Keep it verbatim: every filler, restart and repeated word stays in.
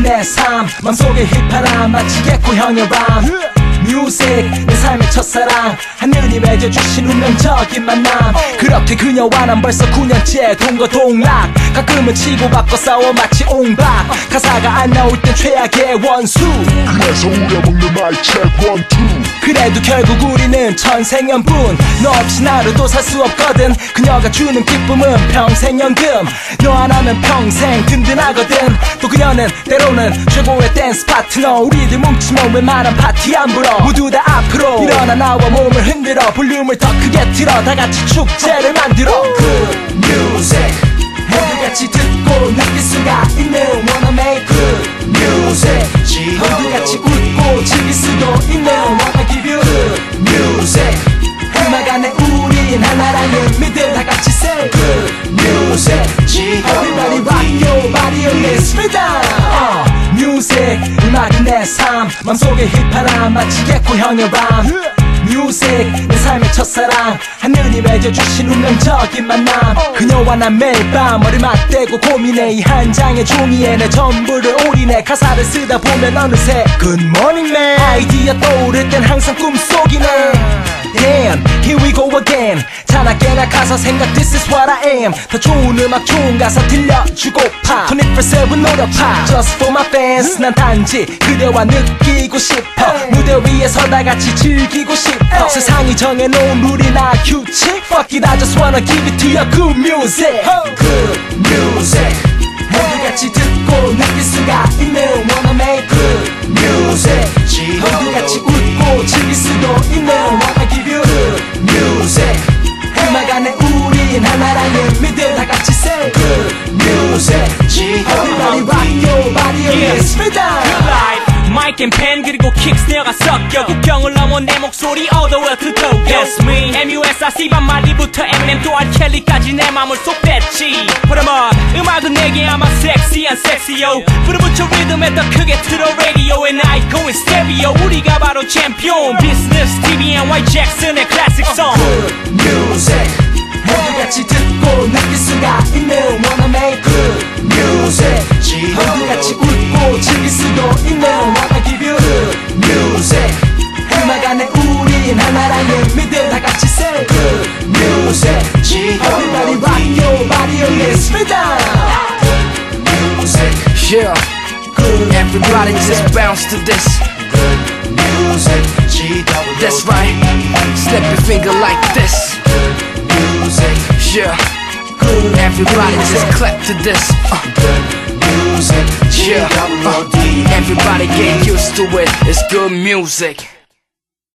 내 삶 맘속에 힙하람 마치 개코형의 람 뮤직 내 삶의 첫사랑 하늘이 맺어주신 운명적인 만남 그렇게 그녀와 난 벌써 구 년째 동거동락 가끔은 치고받고 싸워 마치 옹박 가사가 안 나올 땐 최악의 원수 그래서 우려먹는 마이 책 원투 그래도 결국 우리는 천생연분 너 없이 하루도 살 수 없거든 그녀가 주는 기쁨은 평생연금 너 하나면 평생 든든하거든 또 그녀는 때로는 최고의 댄스 파트너 우리들 뭉치면 웬만한 파티 안 불어 모두 다 앞으로 일어나 나와 몸을 흔들어 볼륨을 더 크게 틀어 다같이 축제를 만들어 Good music 모두같이 듣고 느낄 수가 있는 Wanna make good music 모두같이 웃고 즐길 수도 있는 Wanna give you good music 음악 안에 우린 하나라는 믿음 다같이 say good music Everybody rock your body on this rhythm 뮤직 음악은 내 삶 맘속에 힙하람 마치 개코형의 람 뮤직 내 삶의 첫사랑 하늘이 맺어주신 운명적인 만남 그녀와 난 매일 밤 머리 맞대고 고민해 이 한 장의 종이에 내 전부를 올인해 가사를 쓰다 보면 어느새 Good morning man 아이디어 떠오를 땐 항상 꿈속이네 Damn, here we go again 자나깨나 가사 생각 This is what I am 더 좋은 음악 좋은 가사 들려주고파 이십사 세븐 노력파 Just for my fans 난 단지 그대와 느끼고 싶어 무대 위에서 다같이 즐기고 싶어 세상이 정해놓은 룰이나 규칙 Fuck it I just wanna give it to you good music Good music 모두같이 듣고 느낄 수가 있는 Wanna make good music 모두같이 웃고 즐길 수도 있는 Wanna give you good music 음악 안에 우린 하나라는 믿음 다같이 say good music Everybody rock your body on this rhythm 마이크 앤 펜 그리고 킥 스네어가 섞여 국경을 넘어 내 목소리 all the way to Tokyo Yes me 엠유에스아르씨 반말리부터 엠엠 또 알켈리까지 내 맘을 쏙 뺐지 Put 'em up 음악은 내게 아마 섹시한 섹시요 부르붙여 리듬에 더 크게 틀어 라디오 and I go in stereo 우리가 바로 챔피언 비즈니스 티비 앤 와이 잭슨의 클래식 송 Good music 모두같이 듣고 느낄 수가 있는 Wanna make good music 모두같이 웃고 즐길 수도 있는 Wanna give you good music 음악 안에 우린 하나라는 믿음 다같이 say good music Everybody rock your body on this rhythm Good music Yeah Good Everybody just bounce to this Good music That's right Snap your finger like this music Yeah Good Everybody just clap to this uh. music Yeah uh. Everybody get used to it It's good music